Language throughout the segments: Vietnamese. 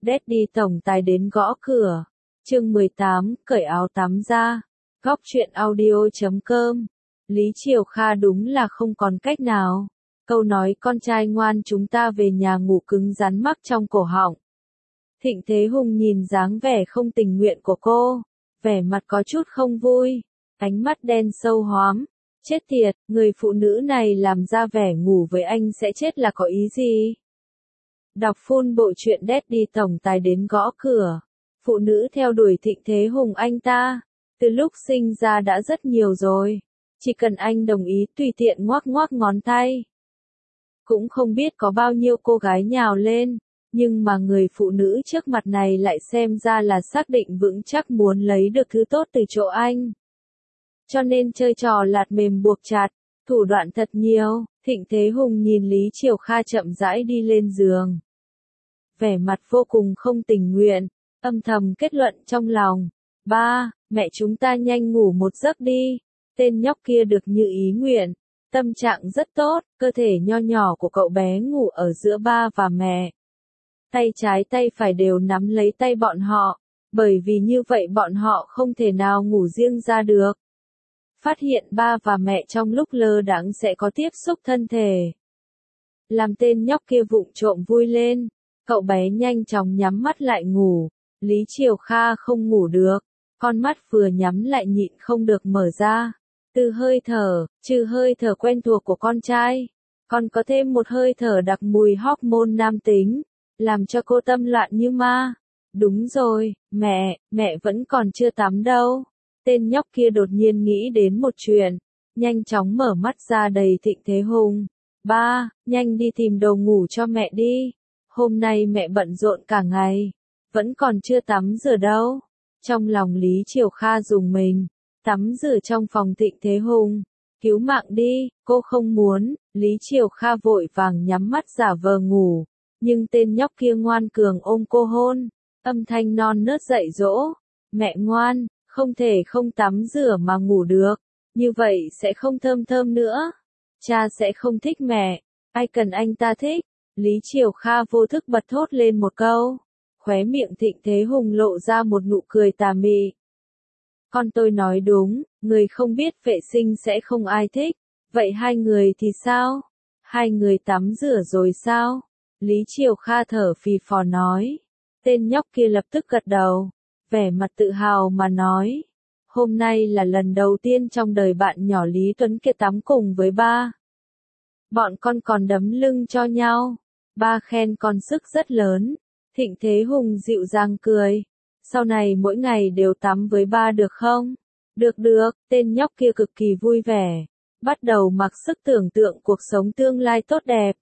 Daddy tổng tài đến gõ cửa. Chương 18, cởi áo tắm ra. Góc truyện audio.com. Lý Triều Kha đúng là không còn cách nào. Câu nói con trai ngoan chúng ta về nhà ngủ cứng rắn mắc trong cổ họng. Thịnh Thế Hùng nhìn dáng vẻ không tình nguyện của cô, vẻ mặt có chút không vui, ánh mắt đen sâu hoắm. Chết tiệt, người phụ nữ này làm ra vẻ ngủ với anh sẽ chết là có ý gì? Đọc full bộ truyện Daddy tổng tài đến gõ cửa. Phụ nữ theo đuổi Thịnh Thế Hùng anh ta, từ lúc sinh ra đã rất nhiều rồi. Chỉ cần anh đồng ý tùy tiện ngoắc ngoắc ngón tay. Cũng không biết có bao nhiêu cô gái nhào lên, nhưng mà người phụ nữ trước mặt này lại xem ra là xác định vững chắc muốn lấy được thứ tốt từ chỗ anh. Cho nên chơi trò lạt mềm buộc chặt, thủ đoạn thật nhiều. Thịnh Thế Hùng nhìn Lý Triều Kha chậm rãi đi lên giường. Vẻ mặt vô cùng không tình nguyện, âm thầm kết luận trong lòng. Ba, mẹ chúng ta nhanh ngủ một giấc đi. Tên nhóc kia được như ý nguyện, tâm trạng rất tốt, cơ thể nho nhỏ của cậu bé ngủ ở giữa ba và mẹ. Tay trái tay phải đều nắm lấy tay bọn họ, bởi vì như vậy bọn họ không thể nào ngủ riêng ra được. Phát hiện ba và mẹ trong lúc lơ đãng sẽ có tiếp xúc thân thể. Làm tên nhóc kia vụng trộm vui lên, cậu bé nhanh chóng nhắm mắt lại ngủ. Lý Triều Kha không ngủ được, con mắt vừa nhắm lại nhịn không được mở ra. Từ hơi thở, trừ hơi thở quen thuộc của con trai, còn có thêm một hơi thở đặc mùi hormone nam tính, làm cho cô tâm loạn như ma. Đúng rồi, mẹ vẫn còn chưa tắm đâu. Tên nhóc kia đột nhiên nghĩ đến một chuyện, nhanh chóng mở mắt ra đầy Thịnh Thế Hùng. Ba, nhanh đi tìm đồ ngủ cho mẹ đi. Hôm nay mẹ bận rộn cả ngày, vẫn còn chưa tắm rửa đâu. Trong lòng Lý Triều Kha rùng mình, tắm rửa trong phòng Thịnh Thế Hùng. Cứu mạng đi, cô không muốn. Lý Triều Kha vội vàng nhắm mắt giả vờ ngủ, nhưng tên nhóc kia ngoan cường ôm cô hôn, âm thanh non nớt dạy dỗ. Mẹ ngoan, không thể không tắm rửa mà ngủ được, như vậy sẽ không thơm thơm nữa. Cha sẽ không thích mẹ, ai cần anh ta thích. Lý Triều Kha vô thức bật thốt lên một câu, khóe miệng Thịnh Thế Hùng lộ ra một nụ cười tà mị. Con tôi nói đúng, người không biết vệ sinh sẽ không ai thích, vậy hai người thì sao? Hai người tắm rửa rồi sao? Lý Triều Kha thở phì phò nói. Tên nhóc kia lập tức gật đầu, vẻ mặt tự hào mà nói. Hôm nay là lần đầu tiên trong đời bạn nhỏ Lý Tuấn kia tắm cùng với ba. Bọn con còn đấm lưng cho nhau. Ba khen con sức rất lớn. Thịnh Thế Hùng dịu dàng cười. Sau này mỗi ngày đều tắm với ba được không? Được, tên nhóc kia cực kỳ vui vẻ. Bắt đầu mặc sức tưởng tượng cuộc sống tương lai tốt đẹp.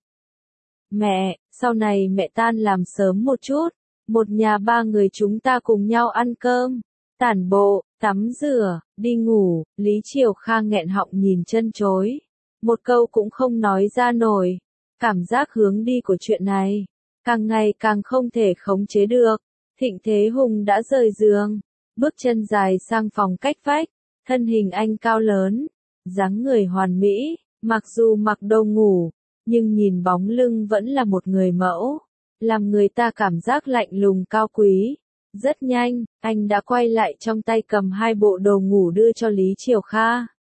Mẹ, sau này mẹ tan làm sớm một chút. Một nhà ba người chúng ta cùng nhau ăn cơm, tản bộ, tắm rửa, đi ngủ. Lý Triều Kha nghẹn họng nhìn chân chối. Một câu cũng không nói ra nổi. Cảm giác hướng đi của chuyện này, càng ngày càng không thể khống chế được. Thịnh Thế Hùng đã rời giường, bước chân dài sang phòng cách vách. Thân hình anh cao lớn, dáng người hoàn mỹ, mặc dù mặc đồ ngủ, nhưng nhìn bóng lưng vẫn là một người mẫu, làm người ta cảm giác lạnh lùng cao quý. Rất nhanh, anh đã quay lại trong tay cầm hai bộ đồ ngủ đưa cho Lý Triều Kha.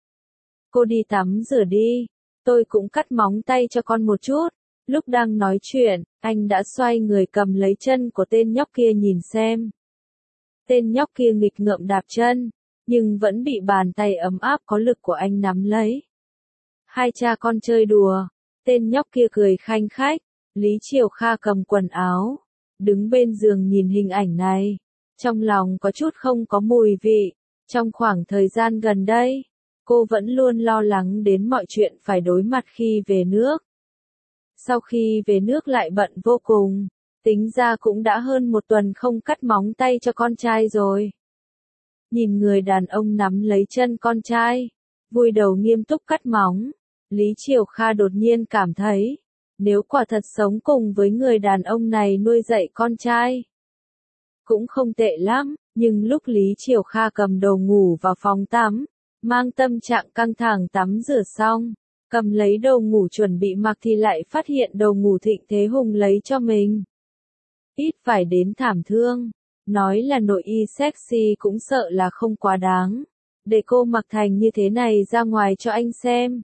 Cô đi tắm rửa đi, tôi cũng cắt móng tay cho con một chút. Lúc đang nói chuyện, anh đã xoay người cầm lấy chân của tên nhóc kia nhìn xem. Tên nhóc kia nghịch ngợm đạp chân, nhưng vẫn bị bàn tay ấm áp có lực của anh nắm lấy. Hai cha con chơi đùa, tên nhóc kia cười khanh khách. Lý Triều Kha cầm quần áo, đứng bên giường nhìn hình ảnh này, trong lòng có chút không có mùi vị. Trong khoảng thời gian gần đây, cô vẫn luôn lo lắng đến mọi chuyện phải đối mặt khi về nước. Sau khi về nước lại bận vô cùng, tính ra cũng đã hơn một tuần không cắt móng tay cho con trai rồi. Nhìn người đàn ông nắm lấy chân con trai, vùi đầu nghiêm túc cắt móng, Lý Triều Kha đột nhiên cảm thấy, nếu quả thật sống cùng với người đàn ông này nuôi dạy con trai, cũng không tệ lắm. Nhưng lúc Lý Triều Kha cầm đồ ngủ vào phòng tắm, mang tâm trạng căng thẳng tắm rửa xong, cầm lấy đồ ngủ chuẩn bị mặc thì lại phát hiện đồ ngủ Thịnh Thế Hùng lấy cho mình. ít phải đến thảm thương. Nói là nội y sexy cũng sợ là không quá đáng. Để cô mặc thành như thế này ra ngoài cho anh xem.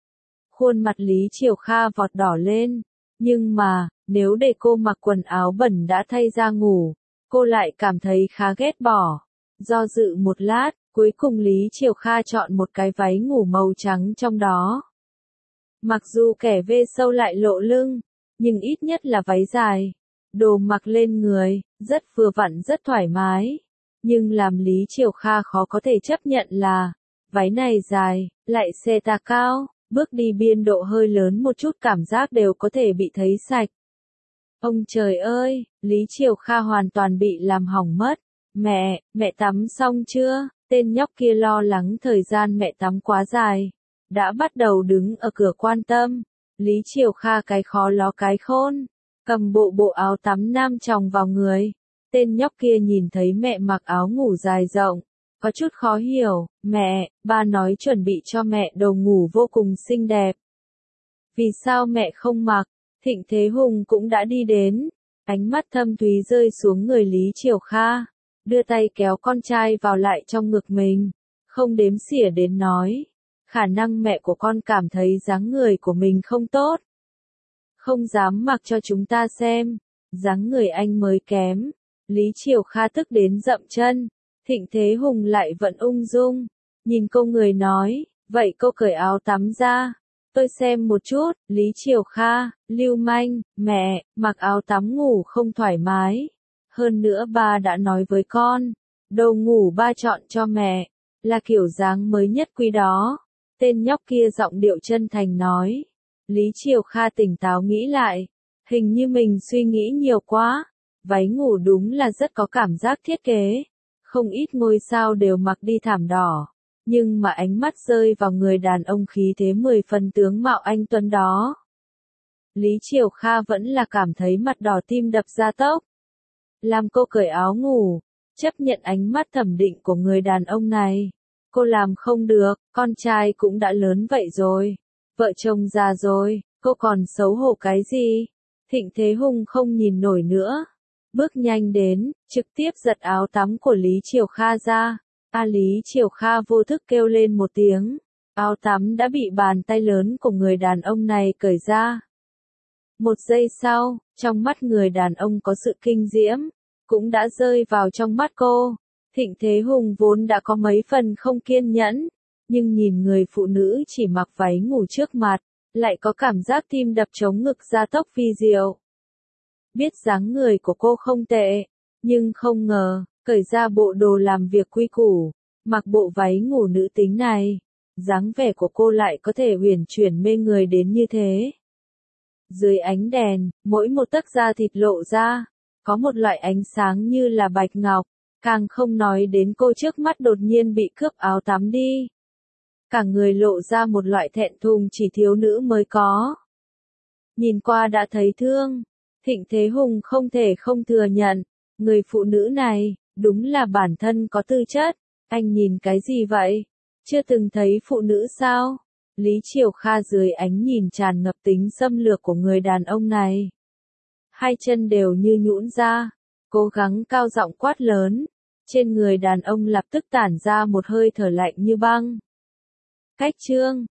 Khuôn mặt Lý Triều Kha vọt đỏ lên. Nhưng mà, nếu để cô mặc quần áo bẩn đã thay ra ngủ, cô lại cảm thấy khá ghét bỏ. Do dự một lát, cuối cùng Lý Triều Kha chọn một cái váy ngủ màu trắng trong đó. Mặc dù kẻ vê sâu lại lộ lưng, nhưng ít nhất là váy dài. Đồ mặc lên người, rất vừa vặn rất thoải mái. Nhưng làm Lý Triều Kha khó có thể chấp nhận là, váy này dài, lại xe tà cao, bước đi biên độ hơi lớn một chút cảm giác đều có thể bị thấy sạch. Ông trời ơi, Lý Triều Kha hoàn toàn bị làm hỏng mất. Mẹ tắm xong chưa? Tên nhóc kia lo lắng thời gian mẹ tắm quá dài. Đã bắt đầu đứng ở cửa quan tâm. Lý Triều Kha cái khó ló cái khôn. Cầm bộ áo tắm nam chồng vào người. Tên nhóc kia nhìn thấy mẹ mặc áo ngủ dài rộng. Có chút khó hiểu. Mẹ, ba nói chuẩn bị cho mẹ đồ ngủ vô cùng xinh đẹp. Vì sao mẹ không mặc? Thịnh Thế Hùng cũng đã đi đến. Ánh mắt thâm thúy rơi xuống người Lý Triều Kha. Đưa tay kéo con trai vào lại trong ngực mình. Không đếm xỉa đến nói. Khả năng mẹ của con cảm thấy dáng người của mình không tốt. Không dám mặc cho chúng ta xem. Dáng người anh mới kém. Lý Triều Kha tức đến dậm chân. Thịnh Thế Hùng lại vẫn ung dung. Nhìn cô người nói. Vậy cô cởi áo tắm ra. Tôi xem một chút. Lý Triều Kha, lưu manh. Mẹ, mặc áo tắm ngủ không thoải mái. Hơn nữa ba đã nói với con. Đồ ngủ ba chọn cho mẹ. Là kiểu dáng mới nhất quý đó. Tên nhóc kia giọng điệu chân thành nói. Lý Triều Kha tỉnh táo nghĩ lại. Hình như mình suy nghĩ nhiều quá. Váy ngủ đúng là rất có cảm giác thiết kế. Không ít ngôi sao đều mặc đi thảm đỏ. Nhưng mà ánh mắt rơi vào người đàn ông khí thế 10 phần tướng mạo anh tuấn đó. Lý Triều Kha vẫn là cảm thấy mặt đỏ tim đập ra tốc. Làm cô cởi áo ngủ. Chấp nhận ánh mắt thẩm định của người đàn ông này. Cô làm không được, con trai cũng đã lớn vậy rồi. Vợ chồng già rồi, cô còn xấu hổ cái gì? Thịnh Thế Hùng không nhìn nổi nữa. Bước nhanh đến, trực tiếp giật áo tắm của Lý Triều Kha ra. Lý Triều Kha vô thức kêu lên một tiếng. Áo tắm đã bị bàn tay lớn của người đàn ông này cởi ra. Một giây sau, trong mắt người đàn ông có sự kinh diễm, cũng đã rơi vào trong mắt cô. Thịnh Thế Hùng vốn đã có mấy phần không kiên nhẫn, nhưng nhìn người phụ nữ chỉ mặc váy ngủ trước mặt, lại có cảm giác tim đập trống ngực gia tốc vi diệu. Biết dáng người của cô không tệ, nhưng không ngờ, cởi ra bộ đồ làm việc quy củ, mặc bộ váy ngủ nữ tính này, dáng vẻ của cô lại có thể uyển chuyển mê người đến như thế. Dưới ánh đèn, mỗi một tấc da thịt lộ ra, có một loại ánh sáng như là bạch ngọc, càng không nói đến cô trước mắt đột nhiên bị cướp áo tắm đi. Cả người lộ ra một loại thẹn thùng chỉ thiếu nữ mới có. Nhìn qua đã thấy thương, Thịnh Thế Hùng không thể không thừa nhận, người phụ nữ này, đúng là bản thân có tư chất. Anh nhìn cái gì vậy? Chưa từng thấy phụ nữ sao? Lý Triều Kha dưới ánh nhìn tràn ngập tính xâm lược của người đàn ông này. Hai chân đều như nhũn ra, cố gắng cao giọng quát lớn. Trên người đàn ông lập tức tản ra một hơi thở lạnh như băng. Cách chương